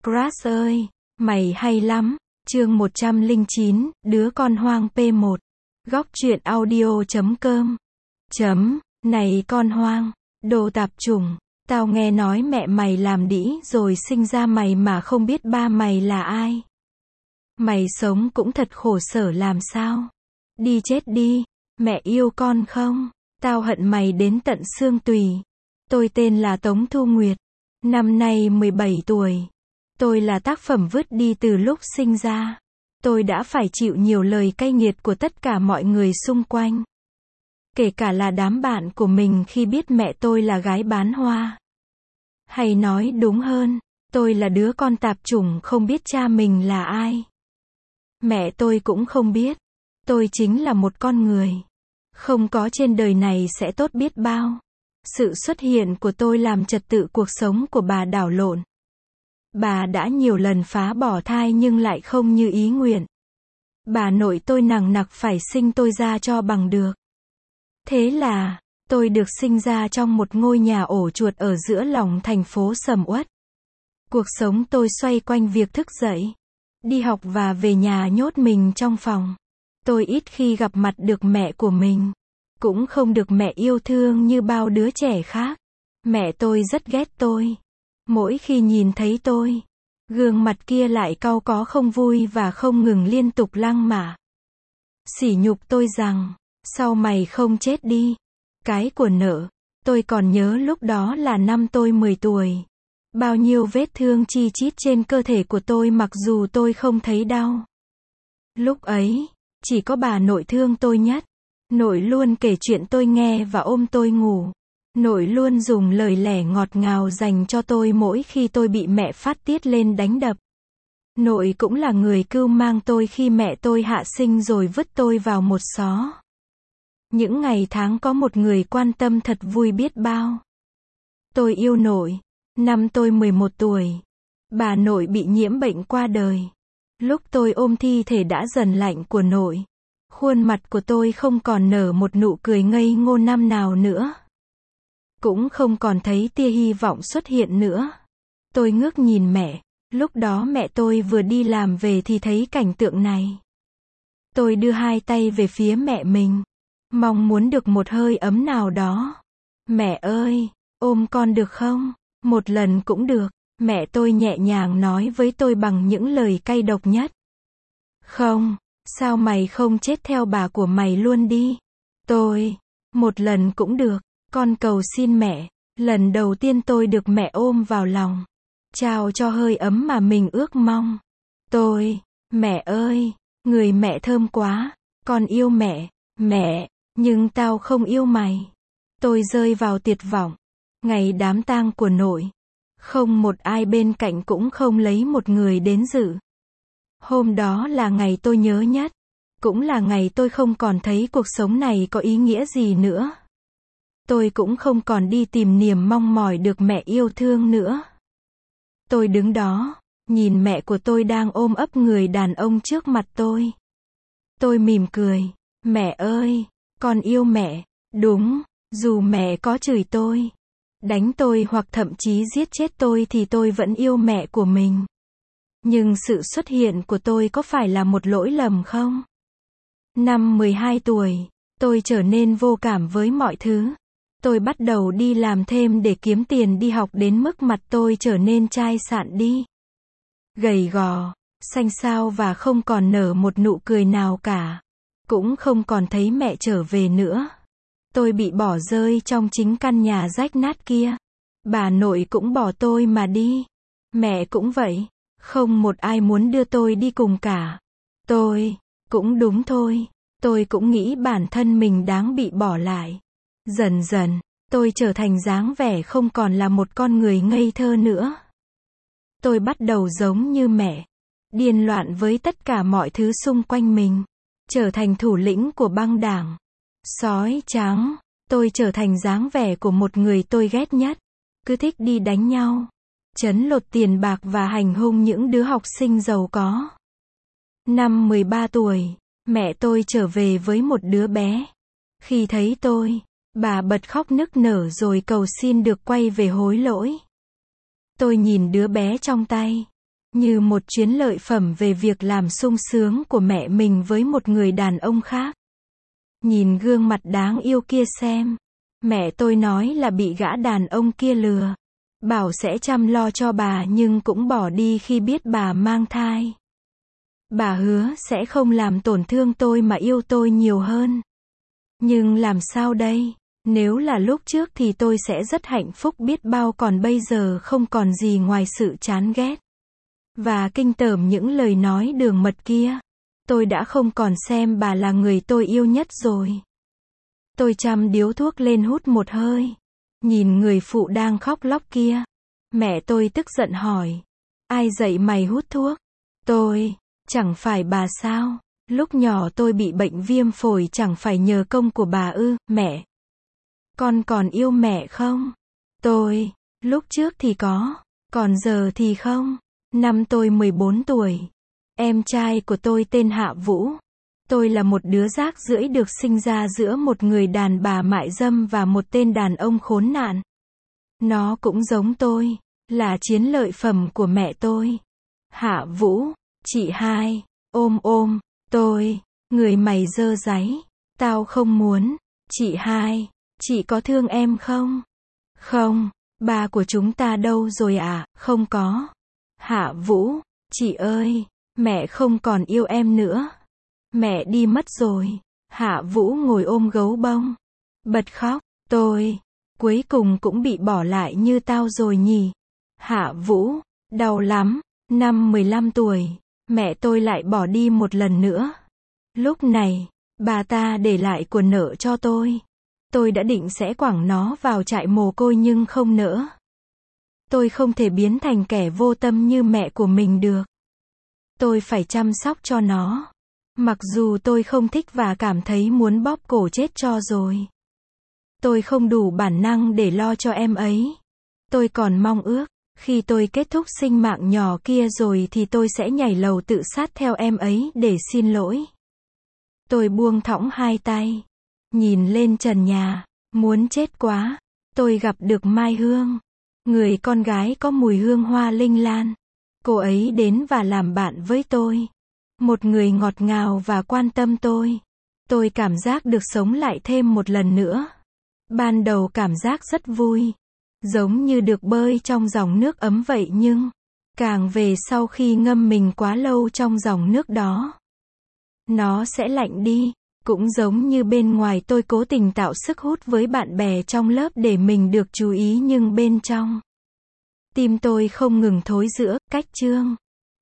Crush ơi, mày hay lắm. Chương 109, đứa con hoang P1. Góc truyện audio.com. Này con hoang, đồ tạp chủng, tao nghe nói mẹ mày làm đĩ rồi sinh ra mày mà không biết ba mày là ai. Mày sống cũng thật khổ sở làm sao. Đi chết đi, mẹ yêu con không? Tao hận mày đến tận xương tùy. Tôi tên là Tống Thu Nguyệt, năm nay 17 tuổi. Tôi là tác phẩm vứt đi từ lúc sinh ra. Tôi đã phải chịu nhiều lời cay nghiệt của tất cả mọi người xung quanh. Kể cả là đám bạn của mình khi biết mẹ tôi là gái bán hoa. Hay nói đúng hơn, tôi là đứa con tạp chủng không biết cha mình là ai. Mẹ tôi cũng không biết. Tôi chính là một con người. Không có trên đời này sẽ tốt biết bao. Sự xuất hiện của tôi làm trật tự cuộc sống của bà đảo lộn. Bà đã nhiều lần phá bỏ thai nhưng lại không như ý nguyện. Bà nội tôi nằng nặc phải sinh tôi ra cho bằng được. Thế là, tôi được sinh ra trong một ngôi nhà ổ chuột ở giữa lòng thành phố sầm uất. Cuộc sống tôi xoay quanh việc thức dậy, đi học và về nhà nhốt mình trong phòng. Tôi ít khi gặp mặt được mẹ của mình. Cũng không được mẹ yêu thương như bao đứa trẻ khác. Mẹ tôi rất ghét tôi. Mỗi khi nhìn thấy tôi, gương mặt kia lại cau có không vui và không ngừng liên tục lăng mạ. Sỉ nhục tôi rằng, sao mày không chết đi? Cái của nợ. Tôi còn nhớ lúc đó là năm tôi 10 tuổi. Bao nhiêu vết thương chi chít trên cơ thể của tôi mặc dù tôi không thấy đau. Lúc ấy, chỉ có bà nội thương tôi nhất. Nội luôn kể chuyện tôi nghe và ôm tôi ngủ. Nội luôn dùng lời lẽ ngọt ngào dành cho tôi mỗi khi tôi bị mẹ phát tiết lên đánh đập. Nội cũng là người cưu mang tôi khi mẹ tôi hạ sinh rồi vứt tôi vào một xó. Những ngày tháng có một người quan tâm thật vui biết bao. Tôi yêu nội. Năm tôi 11 tuổi, bà nội bị nhiễm bệnh qua đời. Lúc tôi ôm thi thể đã dần lạnh của nội, khuôn mặt của tôi không còn nở một nụ cười ngây ngô năm nào nữa. Cũng không còn thấy tia hy vọng xuất hiện nữa. Tôi ngước nhìn mẹ, lúc đó mẹ tôi vừa đi làm về thì thấy cảnh tượng này. Tôi đưa hai tay về phía mẹ mình, mong muốn được một hơi ấm nào đó. Mẹ ơi, ôm con được không? Một lần cũng được, mẹ tôi nhẹ nhàng nói với tôi bằng những lời cay độc nhất. Không, sao mày không chết theo bà của mày luôn đi? Tôi, một lần cũng được, con cầu xin mẹ. Lần đầu tiên tôi được mẹ ôm vào lòng, trao cho hơi ấm mà mình ước mong. Tôi, mẹ ơi, người mẹ thơm quá, con yêu mẹ, nhưng tao không yêu mày. Tôi rơi vào tuyệt vọng. Ngày đám tang của nội, không một ai bên cạnh cũng không lấy một người đến dự. Hôm đó là ngày tôi nhớ nhất, cũng là ngày tôi không còn thấy cuộc sống này có ý nghĩa gì nữa. Tôi cũng không còn đi tìm niềm mong mỏi được mẹ yêu thương nữa. Tôi đứng đó, nhìn mẹ của tôi đang ôm ấp người đàn ông trước mặt tôi. Tôi mỉm cười, mẹ ơi, con yêu mẹ, đúng, dù mẹ có chửi tôi, đánh tôi hoặc thậm chí giết chết tôi thì tôi vẫn yêu mẹ của mình. Nhưng sự xuất hiện của tôi có phải là một lỗi lầm không? Năm 12 tuổi, tôi trở nên vô cảm với mọi thứ. Tôi bắt đầu đi làm thêm để kiếm tiền đi học đến mức mặt tôi trở nên chai sạn đi. Gầy gò, xanh xao và không còn nở một nụ cười nào cả. Cũng không còn thấy mẹ trở về nữa. Tôi bị bỏ rơi trong chính căn nhà rách nát kia. Bà nội cũng bỏ tôi mà đi. Mẹ cũng vậy. Không một ai muốn đưa tôi đi cùng cả. Tôi, cũng đúng thôi. Tôi cũng nghĩ bản thân mình đáng bị bỏ lại. Dần dần, tôi trở thành dáng vẻ không còn là một con người ngây thơ nữa. Tôi bắt đầu giống như mẹ. Điên loạn với tất cả mọi thứ xung quanh mình. Trở thành thủ lĩnh của băng đảng. Sói trắng, tôi trở thành dáng vẻ của một người tôi ghét nhất. Cứ thích đi đánh nhau, trấn lột tiền bạc và hành hung những đứa học sinh giàu có. Năm 13 tuổi, mẹ tôi trở về với một đứa bé. Khi thấy tôi, bà bật khóc nức nở rồi cầu xin được quay về hối lỗi. Tôi nhìn đứa bé trong tay. như một chuyến lợi phẩm về việc làm sung sướng của mẹ mình với một người đàn ông khác. Nhìn gương mặt đáng yêu kia xem. Mẹ tôi nói là bị gã đàn ông kia lừa. Bảo sẽ chăm lo cho bà nhưng cũng bỏ đi khi biết bà mang thai. Bà hứa sẽ không làm tổn thương tôi mà yêu tôi nhiều hơn. Nhưng làm sao đây? Nếu là lúc trước thì tôi sẽ rất hạnh phúc biết bao, còn bây giờ không còn gì ngoài sự chán ghét và kinh tởm những lời nói đường mật kia. Tôi đã không còn xem bà là người tôi yêu nhất rồi. Tôi châm điếu thuốc lên hút một hơi. Nhìn người phụ đang khóc lóc kia. Mẹ tôi tức giận hỏi. Ai dạy mày hút thuốc? Tôi, chẳng phải bà sao? Lúc nhỏ tôi bị bệnh viêm phổi chẳng phải nhờ công của bà ư, mẹ. Con còn yêu mẹ không? Tôi, lúc trước thì có, còn giờ thì không. Năm tôi 14 tuổi. Em trai của tôi tên Hạ Vũ. Tôi là một đứa rác rưởi được sinh ra giữa một người đàn bà mại dâm và một tên đàn ông khốn nạn. Nó cũng giống tôi, là chiến lợi phẩm của mẹ tôi. Hạ Vũ, chị hai, ôm, tôi, người mày dơ dáy, tao không muốn. Chị hai, chị có thương em không? Không, ba của chúng ta đâu rồi ạ? Không có. Hạ Vũ, chị ơi, mẹ không còn yêu em nữa. Mẹ đi mất rồi. Hạ Vũ ngồi ôm gấu bông, bật khóc. Tôi, cuối cùng cũng bị bỏ lại như tao rồi nhỉ. Hạ Vũ, đau lắm. Năm 15 tuổi, mẹ tôi lại bỏ đi một lần nữa. Lúc này, bà ta để lại của nợ cho tôi. Tôi đã định sẽ quẳng nó vào trại mồ côi nhưng không nỡ. Tôi không thể biến thành kẻ vô tâm như mẹ của mình được. Tôi phải chăm sóc cho nó. Mặc dù tôi không thích và cảm thấy muốn bóp cổ chết cho rồi. Tôi không đủ bản năng để lo cho em ấy. Tôi còn mong ước, khi tôi kết thúc sinh mạng nhỏ kia rồi thì tôi sẽ nhảy lầu tự sát theo em ấy để xin lỗi. Tôi buông thõng hai tay, nhìn lên trần nhà, muốn chết quá. Tôi gặp được Mai Hương, người con gái có mùi hương hoa linh lan. Cô ấy đến và làm bạn với tôi. Một người ngọt ngào và quan tâm tôi. Tôi cảm giác được sống lại thêm một lần nữa. Ban đầu cảm giác rất vui, giống như được bơi trong dòng nước ấm vậy, nhưng càng về sau khi ngâm mình quá lâu trong dòng nước đó, nó sẽ lạnh đi. Cũng giống như bên ngoài tôi cố tình tạo sức hút với bạn bè trong lớp để mình được chú ý, nhưng bên trong tim tôi không ngừng thối rữa, cách chương.